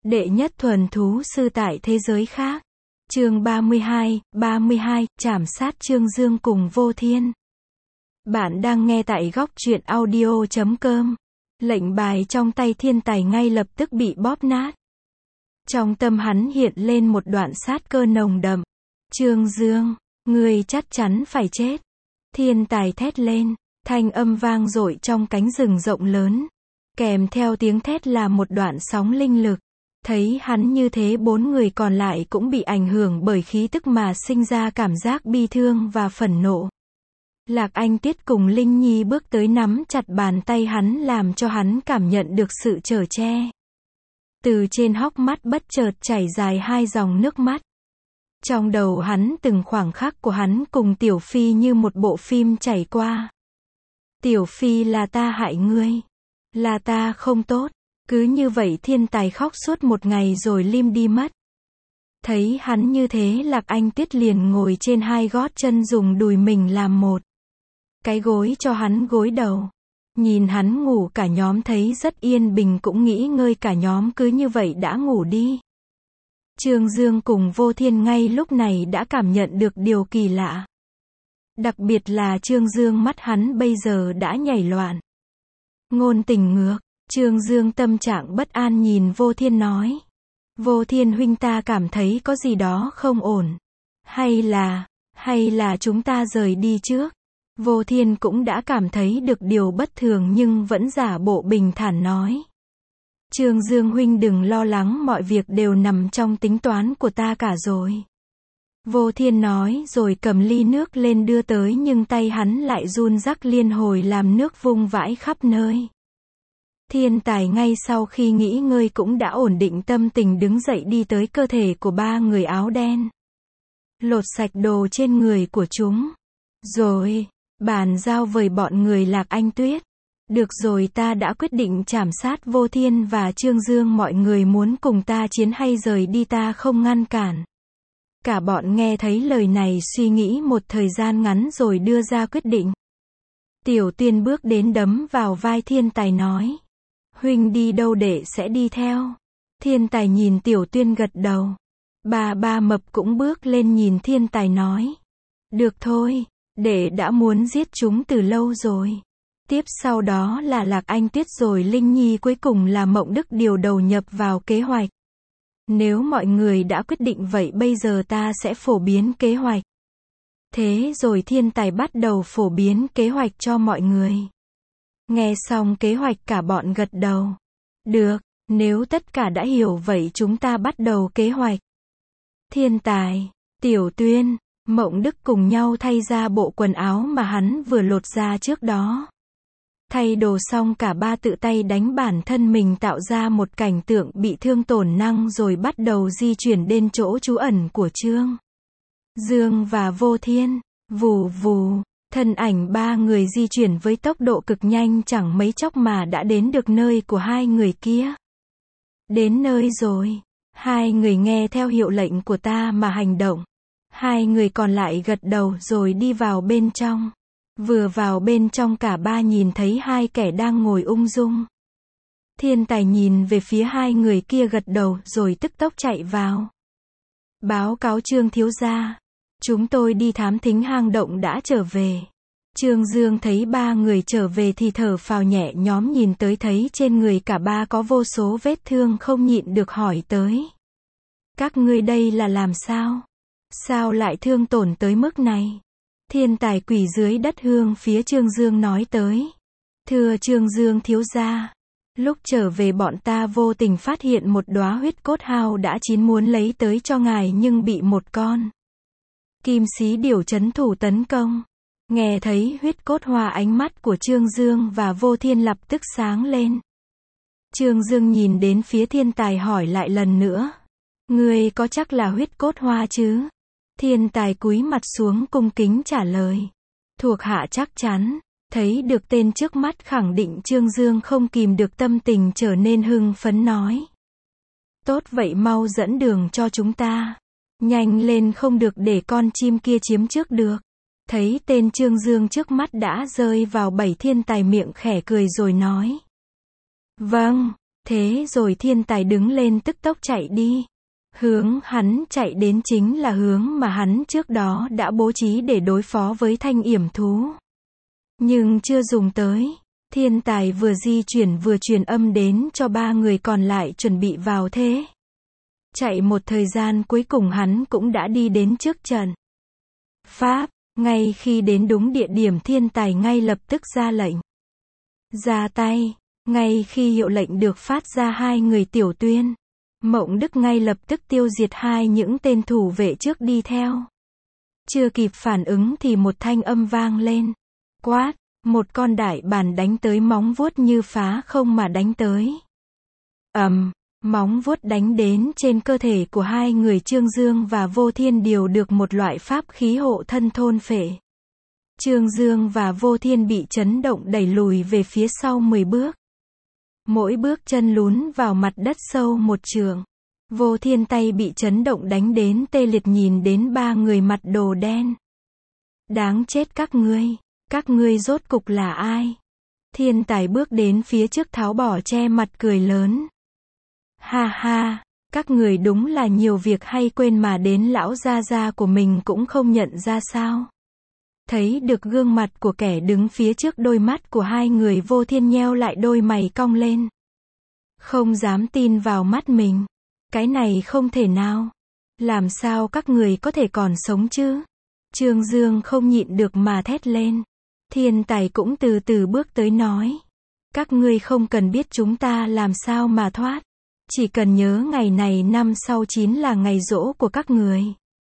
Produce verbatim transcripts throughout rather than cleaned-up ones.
Đệ nhất thuần thú sư tại thế giới khác. Chương ba mươi hai, ba mươi hai, trảm sát Trương Dương cùng Vô Thiên. Bạn đang nghe tại góc truyện audio chấm com. Lệnh bài trong tay thiên tài ngay lập tức bị bóp nát. Trong tâm hắn hiện lên một đoạn sát cơ nồng đậm. Trương Dương, ngươi chắc chắn phải chết. Thiên tài thét lên, thanh âm vang dội trong cánh rừng rộng lớn. Kèm theo tiếng thét là một đoạn sóng linh lực. Thấy hắn như thế, bốn người còn lại cũng bị ảnh hưởng bởi khí tức mà sinh ra cảm giác bi thương và phẫn nộ. Lạc Anh Tuyết cùng Linh Nhi bước tới nắm chặt bàn tay hắn làm cho hắn cảm nhận được sự chở che. Từ trên hốc mắt bất chợt chảy dài hai dòng nước mắt. Trong đầu hắn từng khoảng khắc của hắn cùng Tiểu Phi như một bộ phim chảy qua. Tiểu Phi, là ta hại ngươi. Là ta không tốt. Cứ như vậy thiên tài khóc suốt một ngày rồi lim đi mất. Thấy hắn như thế, Lạc Anh Tuyết liền ngồi trên hai gót chân dùng đùi mình làm một cái gối cho hắn gối đầu. Nhìn hắn ngủ, cả nhóm thấy rất yên bình cũng nghỉ ngơi, cả nhóm cứ như vậy đã ngủ đi. Trương Dương cùng Vô Thiên ngay lúc này đã cảm nhận được điều kỳ lạ. Đặc biệt là Trương Dương, mắt hắn bây giờ đã nhảy loạn. Ngôn tình ngược. Trương Dương tâm trạng bất an nhìn Vô Thiên nói. Vô Thiên huynh, ta cảm thấy có gì đó không ổn. Hay là, hay là chúng ta rời đi trước. Vô Thiên cũng đã cảm thấy được điều bất thường nhưng vẫn giả bộ bình thản nói. Trương Dương huynh đừng lo lắng, mọi việc đều nằm trong tính toán của ta cả rồi. Vô Thiên nói rồi cầm ly nước lên đưa tới, nhưng tay hắn lại run rắc liên hồi làm nước vung vãi khắp nơi. Thiên tài ngay sau khi nghỉ ngơi cũng đã ổn định tâm tình, đứng dậy đi tới cơ thể của ba người áo đen. Lột sạch đồ trên người của chúng. Rồi, bàn giao với bọn người Lạc Anh Tuyết. Được rồi, ta đã quyết định trảm sát Vô Thiên và Trương Dương, mọi người muốn cùng ta chiến hay rời đi ta không ngăn cản. Cả bọn nghe thấy lời này suy nghĩ một thời gian ngắn rồi đưa ra quyết định. Tiểu Tuyên bước đến đấm vào vai thiên tài nói. Huynh đi đâu đệ sẽ đi theo. Thiên tài nhìn Tiểu Tuyên gật đầu. Bà ba mập cũng bước lên nhìn thiên tài nói. Được thôi, đệ đã muốn giết chúng từ lâu rồi. Tiếp sau đó là Lạc Anh Tuyết rồi Linh Nhi, cuối cùng là Mộng Đức điều đầu nhập vào kế hoạch. Nếu mọi người đã quyết định vậy bây giờ ta sẽ phổ biến kế hoạch. Thế rồi thiên tài bắt đầu phổ biến kế hoạch cho mọi người. Nghe xong kế hoạch cả bọn gật đầu. Được, nếu tất cả đã hiểu vậy chúng ta bắt đầu kế hoạch. Thiên tài, Tiểu Tuyên, Mộng Đức cùng nhau thay ra bộ quần áo mà hắn vừa lột ra trước đó. Thay đồ xong cả ba tự tay đánh bản thân mình tạo ra một cảnh tượng bị thương tổn năng rồi bắt đầu di chuyển đến chỗ trú ẩn của Trương Dương và Vô Thiên. Vù vù. Thân ảnh ba người di chuyển với tốc độ cực nhanh, chẳng mấy chốc mà đã đến được nơi của hai người kia. Đến nơi rồi. Hai người nghe theo hiệu lệnh của ta mà hành động. Hai người còn lại gật đầu rồi đi vào bên trong. Vừa vào bên trong cả ba nhìn thấy hai kẻ đang ngồi ung dung. Thiên tài nhìn về phía hai người kia gật đầu rồi tức tốc chạy vào. Báo cáo Trương thiếu gia. Chúng tôi đi thám thính hang động đã trở về. Trương Dương thấy ba người trở về thì thở phào nhẹ nhõm, nhìn tới thấy trên người cả ba có vô số vết thương không nhịn được hỏi tới. Các ngươi đây là làm sao? Sao lại thương tổn tới mức này? Thiên tài quỳ dưới đất hướng phía Trương Dương nói tới. Thưa Trương Dương thiếu gia, lúc trở về bọn ta vô tình phát hiện một đóa huyết cốt hao đã chín muốn lấy tới cho ngài nhưng bị một con kim sĩ điểu trấn thủ tấn công. Nghe thấy huyết cốt hoa, ánh mắt của Trương Dương và Vô Thiên lập tức sáng lên. Trương Dương nhìn đến phía thiên tài hỏi lại lần nữa. Ngươi có chắc là huyết cốt hoa chứ? Thiên tài cúi mặt xuống cung kính trả lời. Thuộc hạ chắc chắn. Thấy được tên trước mắt khẳng định, Trương Dương không kìm được tâm tình trở nên hưng phấn nói. Tốt vậy, mau dẫn đường cho chúng ta. Nhanh lên, không được để con chim kia chiếm trước được. Thấy tên Trương Dương trước mắt đã rơi vào bẫy, thiên tài miệng khẽ cười rồi nói. Vâng, Thế rồi thiên tài đứng lên tức tốc chạy đi. Hướng hắn chạy đến chính là hướng mà hắn trước đó đã bố trí để đối phó với thanh yểm thú. Nhưng chưa dùng tới. Thiên tài vừa di chuyển vừa truyền âm đến cho ba người còn lại chuẩn bị vào thế. Chạy một thời gian cuối cùng hắn cũng đã đi đến trước trận pháp. Ngay khi đến đúng địa điểm thiên tài ngay lập tức ra lệnh. Ra tay. Ngay khi hiệu lệnh được phát ra hai người Tiểu Tuyên, Mộng Đức ngay lập tức tiêu diệt hai những tên thủ vệ trước đi theo. Chưa kịp phản ứng thì một thanh âm vang lên. Quát, một con đại bàng đánh tới móng vuốt như phá không mà đánh tới. Ầm, móng vuốt đánh đến trên cơ thể của hai người Trương Dương và Vô Thiên đều được một loại pháp khí hộ thân thôn phệ. Trương Dương và Vô Thiên bị chấn động đẩy lùi về phía sau mười bước. Mỗi bước chân lún vào mặt đất sâu một trượng. Vô Thiên tay bị chấn động đánh đến tê liệt nhìn đến ba người mặt đồ đen. Đáng chết các ngươi, các ngươi rốt cục là ai? Thiên tài bước đến phía trước tháo bỏ che mặt cười lớn. Ha ha, các người đúng là nhiều việc hay quên mà đến lão gia gia của mình cũng không nhận ra sao? Thấy được gương mặt của kẻ đứng phía trước, đôi mắt của hai người Vô Thiên nheo lại, đôi mày cong lên. Không dám tin vào mắt mình. Cái này không thể nào. Làm sao các người có thể còn sống chứ? Trương Dương không nhịn được mà thét lên. Thiên tài cũng từ từ bước tới nói. Các ngươi không cần biết chúng ta làm sao mà thoát. Chỉ cần nhớ ngày này năm sau chính là ngày giỗ của các người.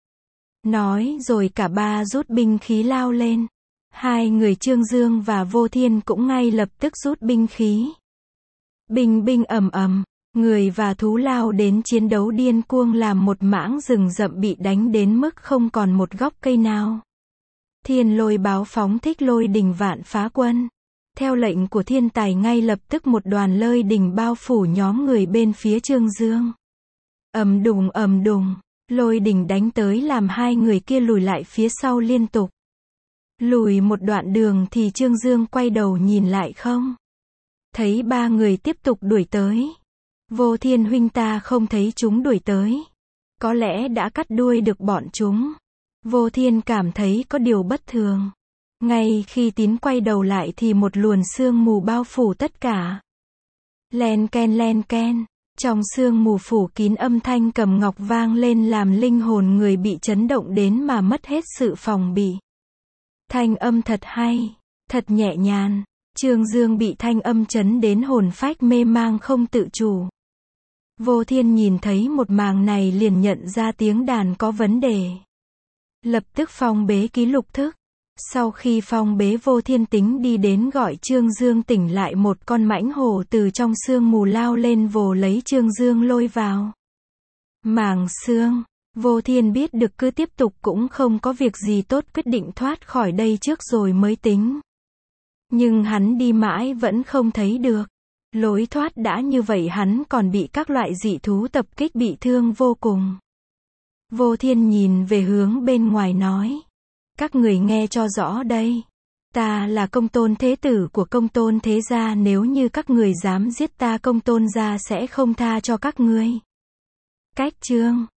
Nói rồi cả ba rút binh khí lao lên. Hai người Trương Dương và Vô Thiên cũng ngay lập tức rút binh khí. Binh binh ầm ầm, người và thú lao đến chiến đấu điên cuồng làm một mảng rừng rậm bị đánh đến mức không còn một góc cây nào. Thiên Lôi báo phóng thích lôi đình vạn phá quân. Theo lệnh của thiên tài ngay lập tức một đoàn lôi đình bao phủ nhóm người bên phía Trương Dương. Ầm đùng ầm đùng, lôi đình đánh tới làm hai người kia lùi lại phía sau liên tục. Lùi một đoạn đường thì Trương Dương quay đầu nhìn lại không. Thấy ba người tiếp tục đuổi tới. Vô Thiên huynh, ta không thấy chúng đuổi tới. Có lẽ đã cắt đuôi được bọn chúng. Vô Thiên cảm thấy có điều bất thường. Ngay khi Tín quay đầu lại thì một luồn sương mù bao phủ tất cả. Len ken len ken. Trong sương mù phủ kín âm thanh cầm ngọc vang lên làm linh hồn người bị chấn động đến mà mất hết sự phòng bị. Thanh âm thật hay, thật nhẹ nhàng. Trương Dương bị thanh âm chấn đến hồn phách mê mang không tự chủ. Vô Thiên nhìn thấy một màn này liền nhận ra tiếng đàn có vấn đề. Lập tức phong bế ký lục thức. Sau khi phong bế, Vô Thiên tính đi đến gọi Trương Dương tỉnh lại. Một con mãnh hổ từ trong sương mù lao lên vồ lấy Trương Dương lôi vào màng xương. Vô Thiên biết được cứ tiếp tục cũng không có việc gì tốt, quyết định thoát khỏi đây trước rồi mới tính. Nhưng hắn đi mãi vẫn không thấy được lối thoát, đã như vậy hắn còn bị các loại dị thú tập kích bị thương vô cùng. Vô Thiên nhìn về hướng bên ngoài nói. Các người nghe cho rõ đây. Ta là Công Tôn thế tử của Công Tôn thế gia, nếu như các người dám giết ta, Công Tôn gia sẽ không tha cho các ngươi. Cách chương